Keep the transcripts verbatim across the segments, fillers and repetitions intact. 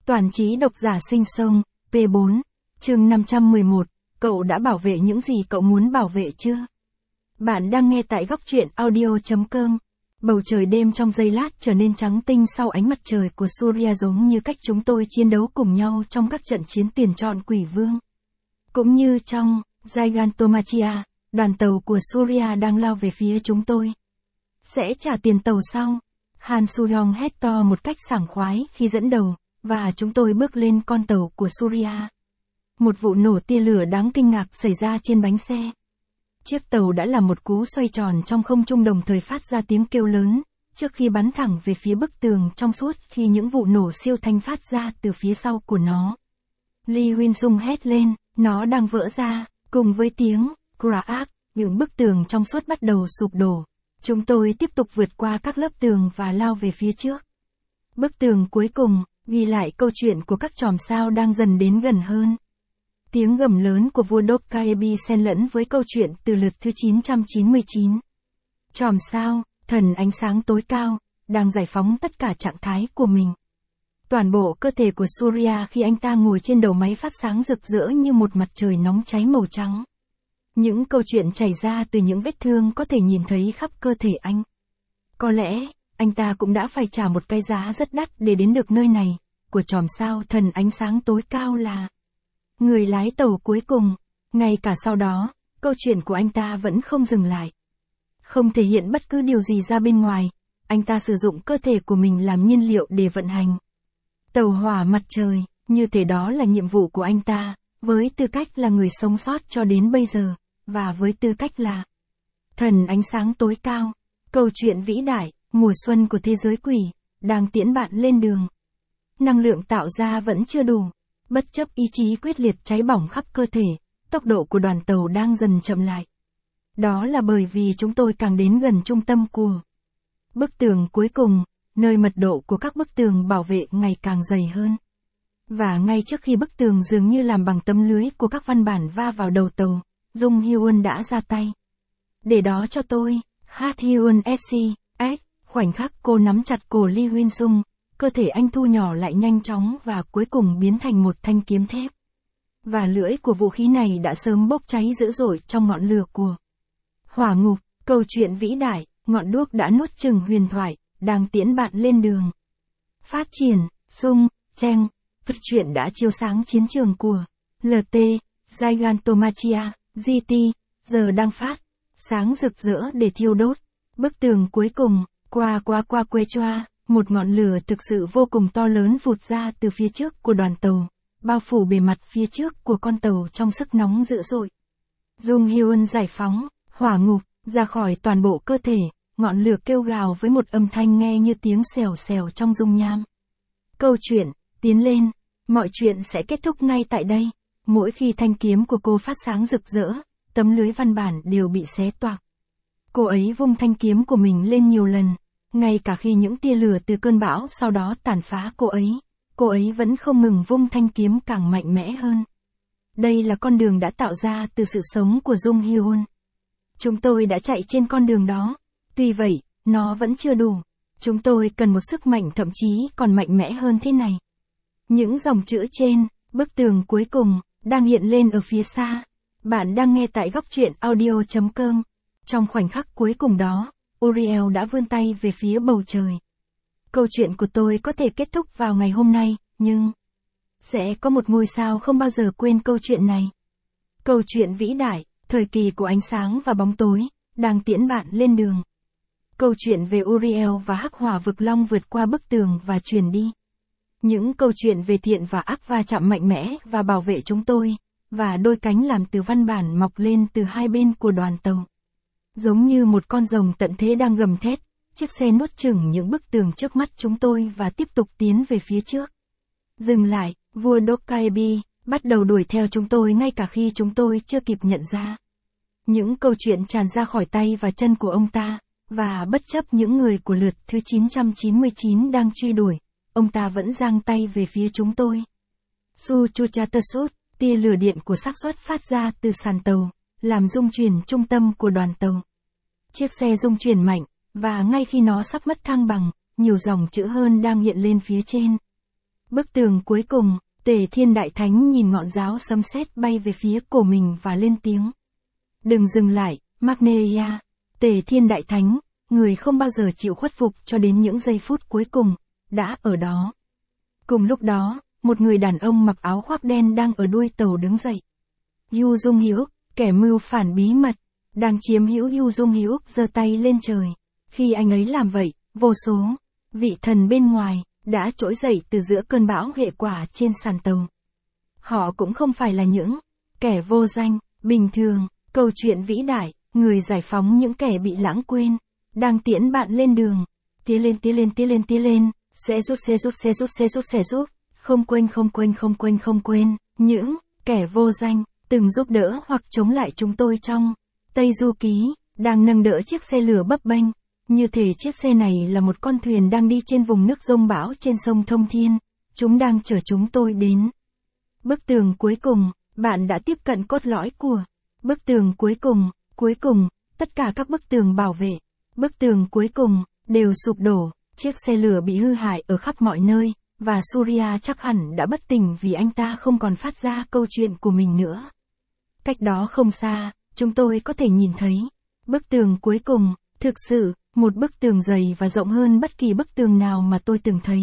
Toàn trí độc giả sinh sông, P bốn, chương năm trăm mười một, cậu đã bảo vệ những gì cậu muốn bảo vệ chưa? Bạn đang nghe tại góc truyện audio chấm com. Bầu trời đêm trong giây lát trở nên trắng tinh sau ánh mặt trời của Surya, giống như cách chúng tôi chiến đấu cùng nhau trong các trận chiến tiền trọn quỷ vương. Cũng như trong Gigantomachia, đoàn tàu của Surya đang lao về phía chúng tôi. Sẽ trả tiền tàu sau. Han Soo-hyung hét to một cách sảng khoái khi dẫn đầu, và chúng tôi bước lên con tàu của Surya. Một vụ nổ tia lửa đáng kinh ngạc xảy ra trên bánh xe. Chiếc tàu đã làm một cú xoay tròn trong không trung, đồng thời phát ra tiếng kêu lớn, trước khi bắn thẳng về phía bức tường trong suốt khi những vụ nổ siêu thanh phát ra từ phía sau của nó. Lee Huynh-sung hét lên, nó đang vỡ ra, cùng với tiếng crack, những bức tường trong suốt bắt đầu sụp đổ. Chúng tôi tiếp tục vượt qua các lớp tường và lao về phía trước. Bức tường cuối cùng ghi lại câu chuyện của các chòm sao đang dần đến gần hơn. Tiếng gầm lớn của vua Dokkaebi xen lẫn với câu chuyện từ lượt thứ chín trăm chín mươi chín. Chòm sao, thần ánh sáng tối cao, đang giải phóng tất cả trạng thái của mình. Toàn bộ cơ thể của Surya khi anh ta ngồi trên đầu máy phát sáng rực rỡ như một mặt trời nóng cháy màu trắng. Những câu chuyện chảy ra từ những vết thương có thể nhìn thấy khắp cơ thể anh. Có lẽ, anh ta cũng đã phải trả một cái giá rất đắt để đến được nơi này, của chòm sao thần ánh sáng tối cao là người lái tàu cuối cùng. Ngay cả sau đó, câu chuyện của anh ta vẫn không dừng lại. Không thể hiện bất cứ điều gì ra bên ngoài, anh ta sử dụng cơ thể của mình làm nhiên liệu để vận hành tàu hỏa mặt trời, như thể đó là nhiệm vụ của anh ta, với tư cách là người sống sót cho đến bây giờ, và với tư cách là thần ánh sáng tối cao. Câu chuyện vĩ đại, mùa xuân của thế giới quỷ, đang tiễn bạn lên đường. Năng lượng tạo ra vẫn chưa đủ. Bất chấp ý chí quyết liệt cháy bỏng khắp cơ thể, tốc độ của đoàn tàu đang dần chậm lại. Đó là bởi vì chúng tôi càng đến gần trung tâm của bức tường cuối cùng, nơi mật độ của các bức tường bảo vệ ngày càng dày hơn. Và ngay trước khi bức tường dường như làm bằng tấm lưới của các văn bản va vào đầu tàu, Jung Hyun đã ra tay. Để đó cho tôi, Hát Hyun S C, khoảnh khắc cô nắm chặt cổ Lee Huynh-sung, cơ thể anh thu nhỏ lại nhanh chóng và cuối cùng biến thành một thanh kiếm thép. Và lưỡi của vũ khí này đã sớm bốc cháy dữ dội trong ngọn lửa của hỏa ngục. Câu chuyện vĩ đại, ngọn đuốc đã nuốt chửng huyền thoại, đang tiễn bạn lên đường phát triển. Sung, Cheng, vật chuyện đã chiếu sáng chiến trường của lờ tê, Gigantomachia, giê tê, giờ đang phát sáng rực rỡ để thiêu đốt bức tường cuối cùng. Qua qua qua quê choa, một ngọn lửa thực sự vô cùng to lớn vụt ra từ phía trước của đoàn tàu, bao phủ bề mặt phía trước của con tàu trong sức nóng dữ dội. Jung Hyun giải phóng hỏa ngục ra khỏi toàn bộ cơ thể, ngọn lửa kêu gào với một âm thanh nghe như tiếng xèo xèo trong dung nham. Câu chuyện tiến lên, mọi chuyện sẽ kết thúc ngay tại đây. Mỗi khi thanh kiếm của cô phát sáng rực rỡ, tấm lưới văn bản đều bị xé toạc. Cô ấy vung thanh kiếm của mình lên nhiều lần, ngay cả khi những tia lửa từ cơn bão sau đó tàn phá cô ấy, cô ấy vẫn không ngừng vung thanh kiếm càng mạnh mẽ hơn. Đây là con đường đã tạo ra từ sự sống của Jung Hyun. Chúng tôi đã chạy trên con đường đó. Tuy vậy, nó vẫn chưa đủ. Chúng tôi cần một sức mạnh thậm chí còn mạnh mẽ hơn thế này. Những dòng chữ trên bức tường cuối cùng đang hiện lên ở phía xa. Bạn đang nghe tại góc truyện audio chấm com. Trong khoảnh khắc cuối cùng đó, Uriel đã vươn tay về phía bầu trời. Câu chuyện của tôi có thể kết thúc vào ngày hôm nay, nhưng sẽ có một ngôi sao không bao giờ quên câu chuyện này. Câu chuyện vĩ đại, thời kỳ của ánh sáng và bóng tối, đang tiễn bạn lên đường. Câu chuyện về Uriel và hắc hỏa vực long vượt qua bức tường và truyền đi. Những câu chuyện về thiện và ác va chạm mạnh mẽ và bảo vệ chúng tôi, và đôi cánh làm từ văn bản mọc lên từ hai bên của đoàn tàu. Giống như một con rồng tận thế đang gầm thét, chiếc xe nuốt chửng những bức tường trước mắt chúng tôi và tiếp tục tiến về phía trước. Dừng lại, vua Dokkaebi bắt đầu đuổi theo chúng tôi ngay cả khi chúng tôi chưa kịp nhận ra. Những câu chuyện tràn ra khỏi tay và chân của ông ta, và bất chấp những người của lượt thứ chín trăm chín mươi chín đang truy đuổi, ông ta vẫn giang tay về phía chúng tôi. Su Chuchatersut, tia lửa điện của xác suất phát ra từ sàn tàu, làm rung chuyển trung tâm của đoàn tàu. Chiếc xe rung chuyển mạnh, và ngay khi nó sắp mất thăng bằng, nhiều dòng chữ hơn đang hiện lên phía trên. Bức tường cuối cùng, Tề Thiên Đại Thánh nhìn ngọn giáo sấm sét bay về phía cổ mình và lên tiếng. Đừng dừng lại, Magneia. Tề Thiên Đại Thánh, người không bao giờ chịu khuất phục cho đến những giây phút cuối cùng, đã ở đó. Cùng lúc đó, một người đàn ông mặc áo khoác đen đang ở đuôi tàu đứng dậy. Yu Dung Hyuk, kẻ mưu phản bí mật, đang chiếm hữu. Yu Dung Hyuk giơ tay lên trời. Khi anh ấy làm vậy, vô số vị thần bên ngoài đã trỗi dậy từ giữa cơn bão hệ quả trên sàn tàu. Họ cũng không phải là những kẻ vô danh, bình thường, câu chuyện vĩ đại, người giải phóng những kẻ bị lãng quên, đang tiễn bạn lên đường. Tiến lên tiến lên tiến lên tiến lên, sẽ giúp sẽ giúp sẽ giúp sẽ giúp sẽ giúp, không quên không quên không quên không quên, những kẻ vô danh, từng giúp đỡ hoặc chống lại chúng tôi trong Tây Du Ký, đang nâng đỡ chiếc xe lửa bấp bênh. Như thể chiếc xe này là một con thuyền đang đi trên vùng nước giông bão trên sông Thông Thiên, chúng đang chở chúng tôi đến. Bức tường cuối cùng, bạn đã tiếp cận cốt lõi của bức tường cuối cùng, cuối cùng, tất cả các bức tường bảo vệ, bức tường cuối cùng, đều sụp đổ, chiếc xe lửa bị hư hại ở khắp mọi nơi, và Surya chắc hẳn đã bất tỉnh vì anh ta không còn phát ra câu chuyện của mình nữa. Cách đó không xa, chúng tôi có thể nhìn thấy bức tường cuối cùng, thực sự, một bức tường dày và rộng hơn bất kỳ bức tường nào mà tôi từng thấy.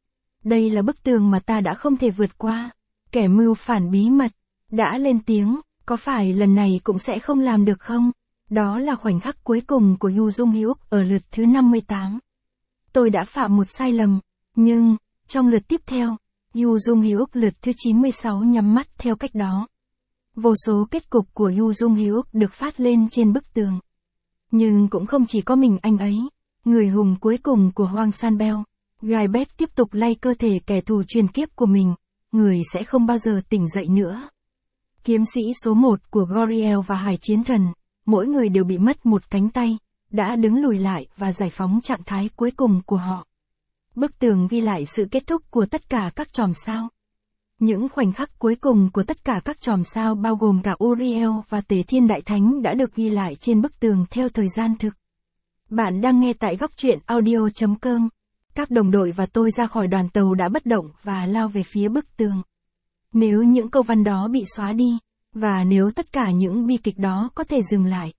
Đây là bức tường mà ta đã không thể vượt qua. Kẻ mưu phản bí mật đã lên tiếng, có phải lần này cũng sẽ không làm được không? Đó là khoảnh khắc cuối cùng của Yu Dung Hyuk ở lượt thứ năm mươi tám. Tôi đã phạm một sai lầm, nhưng, trong lượt tiếp theo, Yu Dung Hyuk lượt thứ chín mươi sáu nhắm mắt theo cách đó. Vô số kết cục của Yu Dung Hyuk được phát lên trên bức tường. Nhưng cũng không chỉ có mình anh ấy, người hùng cuối cùng của Hoang San Bell, Gai Bét tiếp tục lay cơ thể kẻ thù truyền kiếp của mình, người sẽ không bao giờ tỉnh dậy nữa. Kiếm sĩ số một của Goriel và Hải Chiến Thần, mỗi người đều bị mất một cánh tay, đã đứng lùi lại và giải phóng trạng thái cuối cùng của họ. Bức tường ghi lại sự kết thúc của tất cả các chòm sao. Những khoảnh khắc cuối cùng của tất cả các chòm sao bao gồm cả Uriel và Tề Thiên Đại Thánh đã được ghi lại trên bức tường theo thời gian thực. Bạn đang nghe tại góc truyện audio chấm com. Các đồng đội và tôi ra khỏi đoàn tàu đã bất động và lao về phía bức tường. Nếu những câu văn đó bị xóa đi, và nếu tất cả những bi kịch đó có thể dừng lại,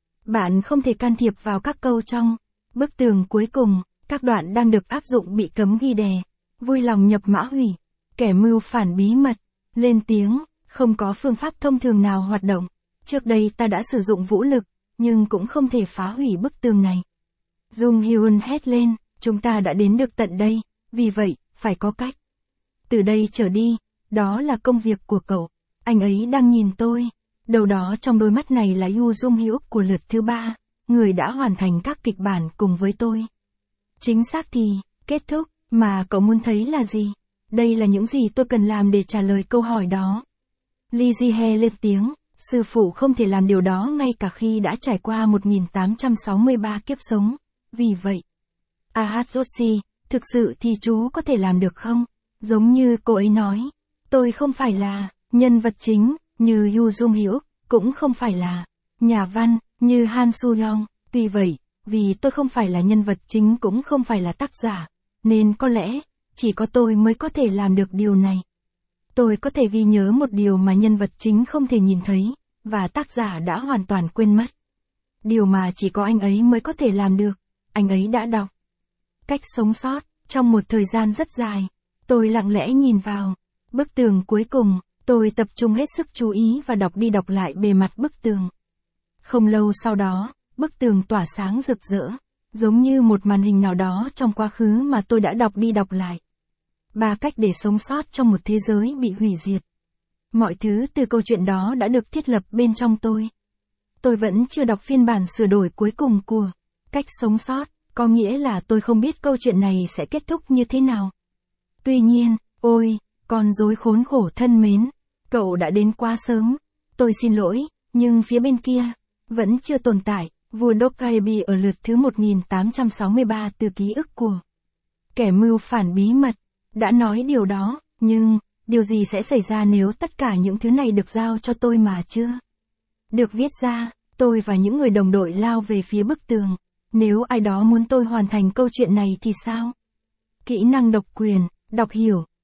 bạn không thể can thiệp vào các câu trong bức tường cuối cùng, các đoạn đang được áp dụng bị cấm ghi đè, vui lòng nhập mã hủy. Kẻ mưu phản bí mật, lên tiếng, không có phương pháp thông thường nào hoạt động. Trước đây ta đã sử dụng vũ lực, nhưng cũng không thể phá hủy bức tường này. Dung Hyun hét lên, chúng ta đã đến được tận đây, vì vậy, phải có cách. Từ đây trở đi, đó là công việc của cậu. Anh ấy đang nhìn tôi. Đầu đó trong đôi mắt này là Yu Dung Hyuk của lượt thứ ba, người đã hoàn thành các kịch bản cùng với tôi. Chính xác thì, kết thúc, mà cậu muốn thấy là gì? Đây là những gì tôi cần làm để trả lời câu hỏi đó. Lee Ji-hye lên tiếng, sư phụ không thể làm điều đó ngay cả khi đã trải qua một nghìn tám trăm sáu mươi ba kiếp sống. Vì vậy, Ah Joshi, thực sự thì chú có thể làm được không? Giống như cô ấy nói, tôi không phải là nhân vật chính, như Yu Dung Hyuk, cũng không phải là nhà văn, như Han Soo-young. Tuy vậy, vì tôi không phải là nhân vật chính cũng không phải là tác giả, nên có lẽ, chỉ có tôi mới có thể làm được điều này. Tôi có thể ghi nhớ một điều mà nhân vật chính không thể nhìn thấy, và tác giả đã hoàn toàn quên mất. Điều mà chỉ có anh ấy mới có thể làm được, anh ấy đã đọc. Cách sống sót, trong một thời gian rất dài, tôi lặng lẽ nhìn vào bức tường cuối cùng, tôi tập trung hết sức chú ý và đọc đi đọc lại bề mặt bức tường. Không lâu sau đó, bức tường tỏa sáng rực rỡ, giống như một màn hình nào đó trong quá khứ mà tôi đã đọc đi đọc lại. Ba cách để sống sót trong một thế giới bị hủy diệt. Mọi thứ từ câu chuyện đó đã được thiết lập bên trong tôi. Tôi vẫn chưa đọc phiên bản sửa đổi cuối cùng của cách sống sót, có nghĩa là tôi không biết câu chuyện này sẽ kết thúc như thế nào. Tuy nhiên, ôi, con rối khốn khổ thân mến, cậu đã đến quá sớm. Tôi xin lỗi, nhưng phía bên kia, vẫn chưa tồn tại, vua Dokkaebi ở lượt thứ một nghìn tám trăm sáu mươi ba từ ký ức của kẻ mưu phản bí mật, đã nói điều đó, nhưng, điều gì sẽ xảy ra nếu tất cả những thứ này được giao cho tôi mà chưa được viết ra? Tôi và những người đồng đội lao về phía bức tường. Nếu ai đó muốn tôi hoàn thành câu chuyện này thì sao? Kỹ năng độc quyền, đọc hiểu,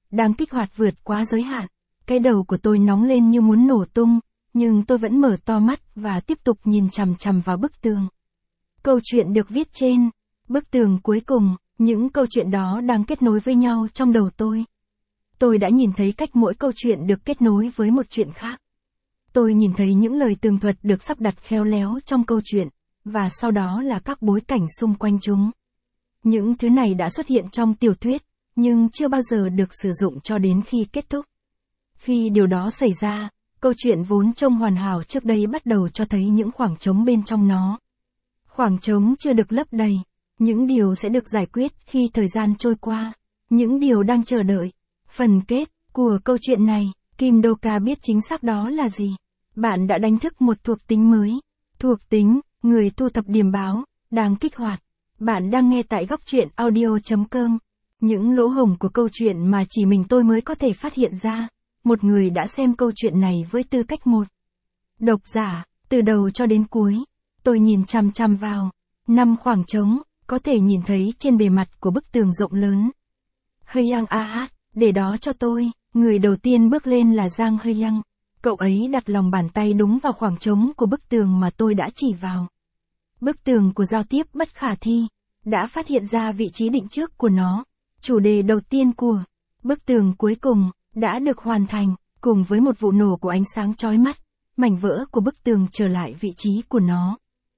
đang kích hoạt vượt quá giới hạn. Cái đầu của tôi nóng lên như muốn nổ tung, nhưng tôi vẫn mở to mắt và tiếp tục nhìn chằm chằm vào bức tường. Câu chuyện được viết trên bức tường cuối cùng, những câu chuyện đó đang kết nối với nhau trong đầu tôi. Tôi đã nhìn thấy cách mỗi câu chuyện được kết nối với một chuyện khác. Tôi nhìn thấy những lời tường thuật được sắp đặt khéo léo trong câu chuyện, và sau đó là các bối cảnh xung quanh chúng. Những thứ này đã xuất hiện trong tiểu thuyết, nhưng chưa bao giờ được sử dụng cho đến khi kết thúc. Khi điều đó xảy ra, câu chuyện vốn trông hoàn hảo trước đây bắt đầu cho thấy những khoảng trống bên trong nó. Khoảng trống chưa được lấp đầy, những điều sẽ được giải quyết khi thời gian trôi qua, những điều đang chờ đợi. Phần kết của câu chuyện này, Kim Do-ka biết chính xác đó là gì. Bạn đã đánh thức một thuộc tính mới. Thuộc tính, người thu thập điểm báo, đang kích hoạt. Bạn đang nghe tại góc truyện audio chấm com. Những lỗ hổng của câu chuyện mà chỉ mình tôi mới có thể phát hiện ra. Một người đã xem câu chuyện này với tư cách một độc giả, từ đầu cho đến cuối. Tôi nhìn chằm chằm vào năm khoảng trống, có thể nhìn thấy trên bề mặt của bức tường rộng lớn. Hyang Ahad, để đó cho tôi. Người đầu tiên bước lên là Giang Hyang. Cậu ấy đặt lòng bàn tay đúng vào khoảng trống của bức tường mà tôi đã chỉ vào. Bức tường của giao tiếp bất khả thi đã phát hiện ra vị trí định trước của nó. Chủ đề đầu tiên của bức tường cuối cùng đã được hoàn thành, cùng với một vụ nổ của ánh sáng chói mắt, mảnh vỡ của bức tường trở lại vị trí của nó.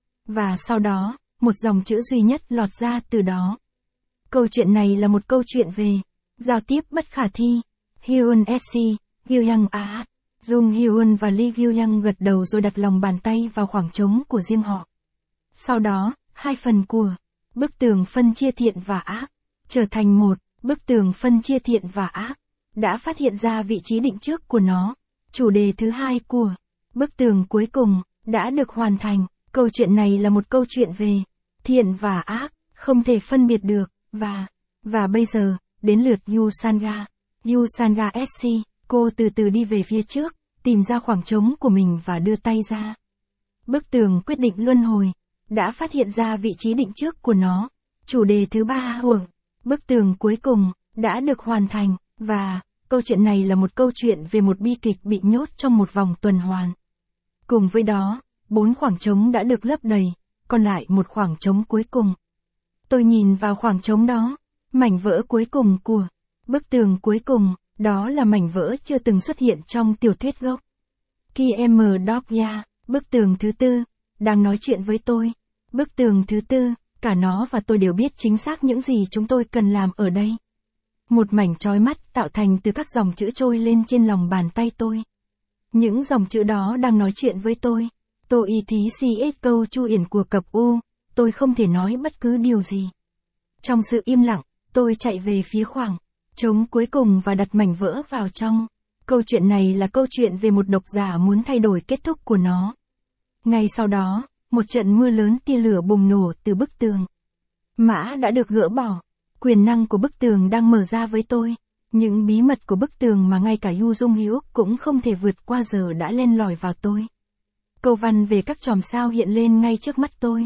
Và sau đó, một dòng chữ duy nhất lọt ra từ đó. Câu chuyện này là một câu chuyện về giao tiếp bất khả thi. Hyun S C, Hyang Ahad, Jung Hyun và Lee Hyang gật đầu rồi đặt lòng bàn tay vào khoảng trống của riêng họ. Sau đó, hai phần của bức tường phân chia thiện và ác trở thành một. Bức tường phân chia thiện và ác đã phát hiện ra vị trí định trước của nó. Chủ đề thứ hai của bức tường cuối cùng đã được hoàn thành. Câu chuyện này là một câu chuyện về thiện và ác, không thể phân biệt được. Và, và bây giờ, đến lượt Yu Sanga. Yu Sanga S C, cô từ từ đi về phía trước, tìm ra khoảng trống của mình và đưa tay ra. Bức tường quyết định luân hồi đã phát hiện ra vị trí định trước của nó. Chủ đề thứ ba hưởng. Bức tường cuối cùng đã được hoàn thành, và câu chuyện này là một câu chuyện về một bi kịch bị nhốt trong một vòng tuần hoàn. Cùng với đó, bốn khoảng trống đã được lấp đầy, còn lại một khoảng trống cuối cùng. Tôi nhìn vào khoảng trống đó, mảnh vỡ cuối cùng của bức tường cuối cùng, đó là mảnh vỡ chưa từng xuất hiện trong tiểu thuyết gốc. Kiem Dokya, bức tường thứ tư, đang nói chuyện với tôi. Bức tường thứ tư, cả nó và tôi đều biết chính xác những gì chúng tôi cần làm ở đây. Một mảnh chói mắt tạo thành từ các dòng chữ trôi lên trên lòng bàn tay tôi. Những dòng chữ đó đang nói chuyện với tôi. Tôi y thí cs câu chu yển của cặp U, tôi không thể nói bất cứ điều gì. Trong sự im lặng, tôi chạy về phía khoảng trống cuối cùng và đặt mảnh vỡ vào trong. Câu chuyện này là câu chuyện về một độc giả muốn thay đổi kết thúc của nó. Ngay sau đó, một trận mưa lớn tia lửa bùng nổ từ bức tường. Mã đã được gỡ bỏ. Quyền năng của bức tường đang mở ra với tôi. Những bí mật của bức tường mà ngay cả Yu Dung Hyuk cũng không thể vượt qua giờ đã len lỏi vào tôi. Câu văn về các chòm sao hiện lên ngay trước mắt tôi.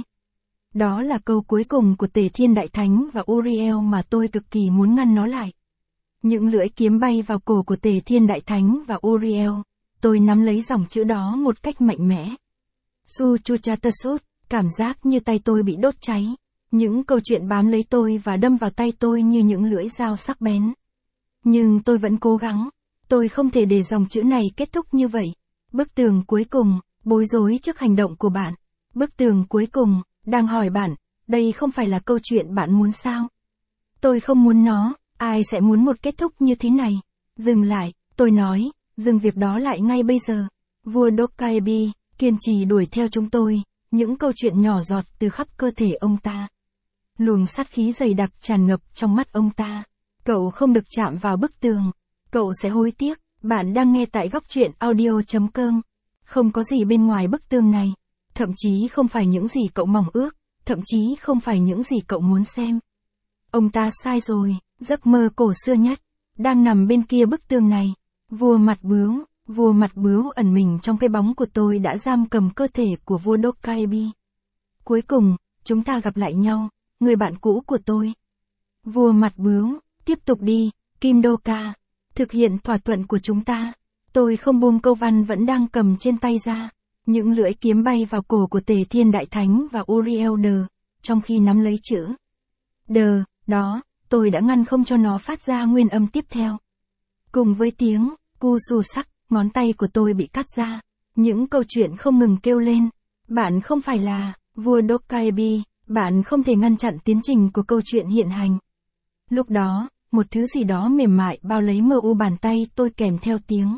Đó là câu cuối cùng của Tề Thiên Đại Thánh và Uriel mà tôi cực kỳ muốn ngăn nó lại. Những lưỡi kiếm bay vào cổ của Tề Thiên Đại Thánh và Uriel. Tôi nắm lấy dòng chữ đó một cách mạnh mẽ. Su Chuchatasut, cảm giác như tay tôi bị đốt cháy. Những câu chuyện bám lấy tôi và đâm vào tay tôi như những lưỡi dao sắc bén. Nhưng tôi vẫn cố gắng. Tôi không thể để dòng chữ này kết thúc như vậy. Bức tường cuối cùng, bối rối trước hành động của bạn. Bức tường cuối cùng, đang hỏi bạn, đây không phải là câu chuyện bạn muốn sao? Tôi không muốn nó, ai sẽ muốn một kết thúc như thế này? Dừng lại, tôi nói, dừng việc đó lại ngay bây giờ. Vua Dokkaebi kiên trì đuổi theo chúng tôi, những câu chuyện nhỏ giọt từ khắp cơ thể ông ta. Luồng sát khí dày đặc tràn ngập trong mắt ông ta. Cậu không được chạm vào bức tường. Cậu sẽ hối tiếc. Bạn đang nghe tại góc truyện audio chấm com. Không có gì bên ngoài bức tường này. Thậm chí không phải những gì cậu mong ước. Thậm chí không phải những gì cậu muốn xem. Ông ta sai rồi. Giấc mơ cổ xưa nhất đang nằm bên kia bức tường này. Vua mặt bướu, vua mặt bướu ẩn mình trong cái bóng của tôi đã giam cầm cơ thể của vua Dokkaebi. Cuối cùng, chúng ta gặp lại nhau, người bạn cũ của tôi. Vua mặt bướu, tiếp tục đi, Kim Do-ka. Thực hiện thỏa thuận của chúng ta. Tôi không buông câu văn vẫn đang cầm trên tay ra. Những lưỡi kiếm bay vào cổ của Tề Thiên Đại Thánh và Uriel đờ, trong khi nắm lấy chữ đờ, đó, tôi đã ngăn không cho nó phát ra nguyên âm tiếp theo. Cùng với tiếng cu xù sắc, ngón tay của tôi bị cắt ra. Những câu chuyện không ngừng kêu lên. Bạn không phải là vua Dokkaebi, bạn không thể ngăn chặn tiến trình của câu chuyện hiện hành. Lúc đó, một thứ gì đó mềm mại bao lấy mờ u bàn tay tôi kèm theo tiếng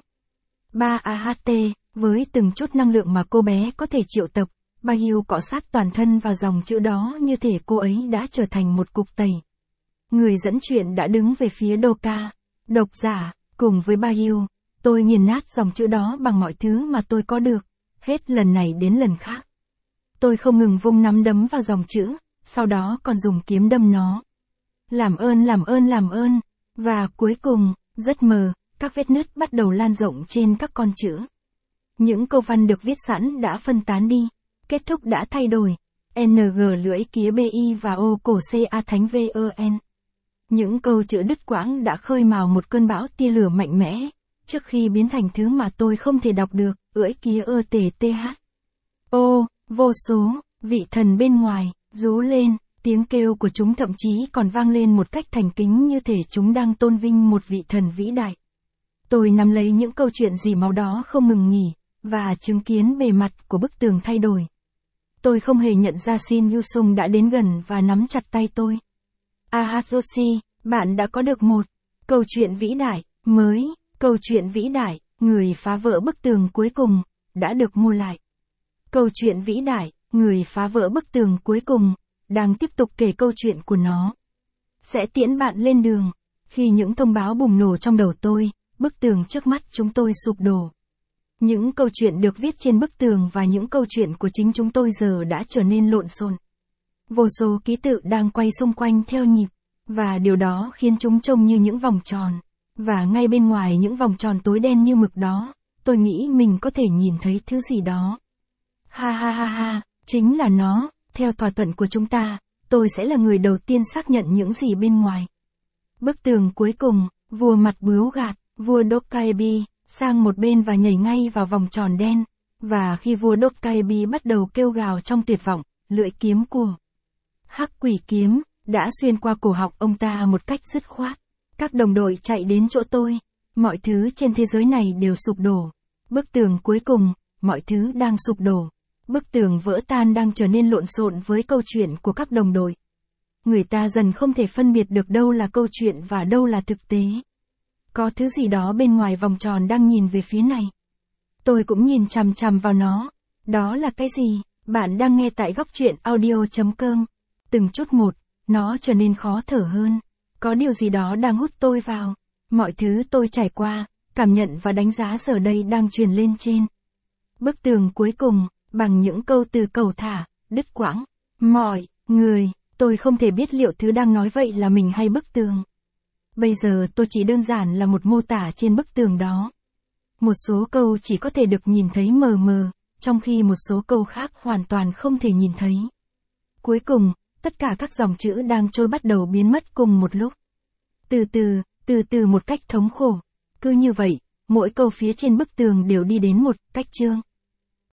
ba a hát tê, với từng chút năng lượng mà cô bé có thể triệu tập, Bayu cọ sát toàn thân vào dòng chữ đó như thể cô ấy đã trở thành một cục tẩy. Người dẫn chuyện đã đứng về phía Doka, độc giả, cùng với Bayu, tôi nghiền nát dòng chữ đó bằng mọi thứ mà tôi có được, hết lần này đến lần khác. Tôi không ngừng vung nắm đấm vào dòng chữ, sau đó còn dùng kiếm đâm nó. Làm ơn làm ơn làm ơn, và cuối cùng, rất mờ, các vết nứt bắt đầu lan rộng trên các con chữ. Những câu văn được viết sẵn đã phân tán đi, kết thúc đã thay đổi, en giê lưỡi kía bê i và O cổ ca thánh vên. Những câu chữ đứt quãng đã khơi mào một cơn bão tia lửa mạnh mẽ, trước khi biến thành thứ mà tôi không thể đọc được, ưỡi kía ơ tê tê hát. Ô, vô số, vị thần bên ngoài, rú lên, tiếng kêu của chúng thậm chí còn vang lên một cách thành kính như thể chúng đang tôn vinh một vị thần vĩ đại. Tôi nắm lấy những câu chuyện dì máu đó không ngừng nghỉ, và chứng kiến bề mặt của bức tường thay đổi. Tôi không hề nhận ra Shin Yusung đã đến gần và nắm chặt tay tôi. Ahazoshi, bạn đã có được một câu chuyện vĩ đại, mới, câu chuyện vĩ đại, người phá vỡ bức tường cuối cùng, đã được mua lại. Câu chuyện vĩ đại, người phá vỡ bức tường cuối cùng, đang tiếp tục kể câu chuyện của nó. Sẽ tiễn bạn lên đường. Khi những thông báo bùng nổ trong đầu tôi, bức tường trước mắt chúng tôi sụp đổ. Những câu chuyện được viết trên bức tường và những câu chuyện của chính chúng tôi giờ đã trở nên lộn xộn. Vô số ký tự đang quay xung quanh theo nhịp, và điều đó khiến chúng trông như những vòng tròn. Và ngay bên ngoài những vòng tròn tối đen như mực đó, tôi nghĩ mình có thể nhìn thấy thứ gì đó. Ha ha ha ha, chính là nó, theo thỏa thuận của chúng ta, tôi sẽ là người đầu tiên xác nhận những gì bên ngoài. Bức tường cuối cùng, vua mặt bướu gạt, vua Dokkaebi, sang một bên và nhảy ngay vào vòng tròn đen, và khi vua Dokkaebi bắt đầu kêu gào trong tuyệt vọng, lưỡi kiếm của Hắc Quỷ Kiếm đã xuyên qua cổ họng ông ta một cách dứt khoát. Các đồng đội chạy đến chỗ tôi, mọi thứ trên thế giới này đều sụp đổ. Bức tường cuối cùng, mọi thứ đang sụp đổ. Bức tường vỡ tan đang trở nên lộn xộn với câu chuyện của các đồng đội. Người ta dần không thể phân biệt được đâu là câu chuyện và đâu là thực tế. Có thứ gì đó bên ngoài vòng tròn đang nhìn về phía này. Tôi cũng nhìn chằm chằm vào nó. Đó là cái gì? Bạn đang nghe tại góc truyện audio chấm com. Từng chút một, nó trở nên khó thở hơn. Có điều gì đó đang hút tôi vào. Mọi thứ tôi trải qua, cảm nhận và đánh giá giờ đây đang truyền lên trên bức tường cuối cùng, bằng những câu từ cầu thả, đứt quãng. Mọi người, tôi không thể biết liệu thứ đang nói vậy là mình hay bức tường. Bây giờ tôi chỉ đơn giản là một mô tả trên bức tường đó. Một số câu chỉ có thể được nhìn thấy mờ mờ, trong khi một số câu khác hoàn toàn không thể nhìn thấy. Cuối cùng, tất cả các dòng chữ đang trôi bắt đầu biến mất cùng một lúc. Từ từ, từ từ một cách thống khổ. Cứ như vậy, mỗi câu phía trên bức tường đều đi đến một cách chương.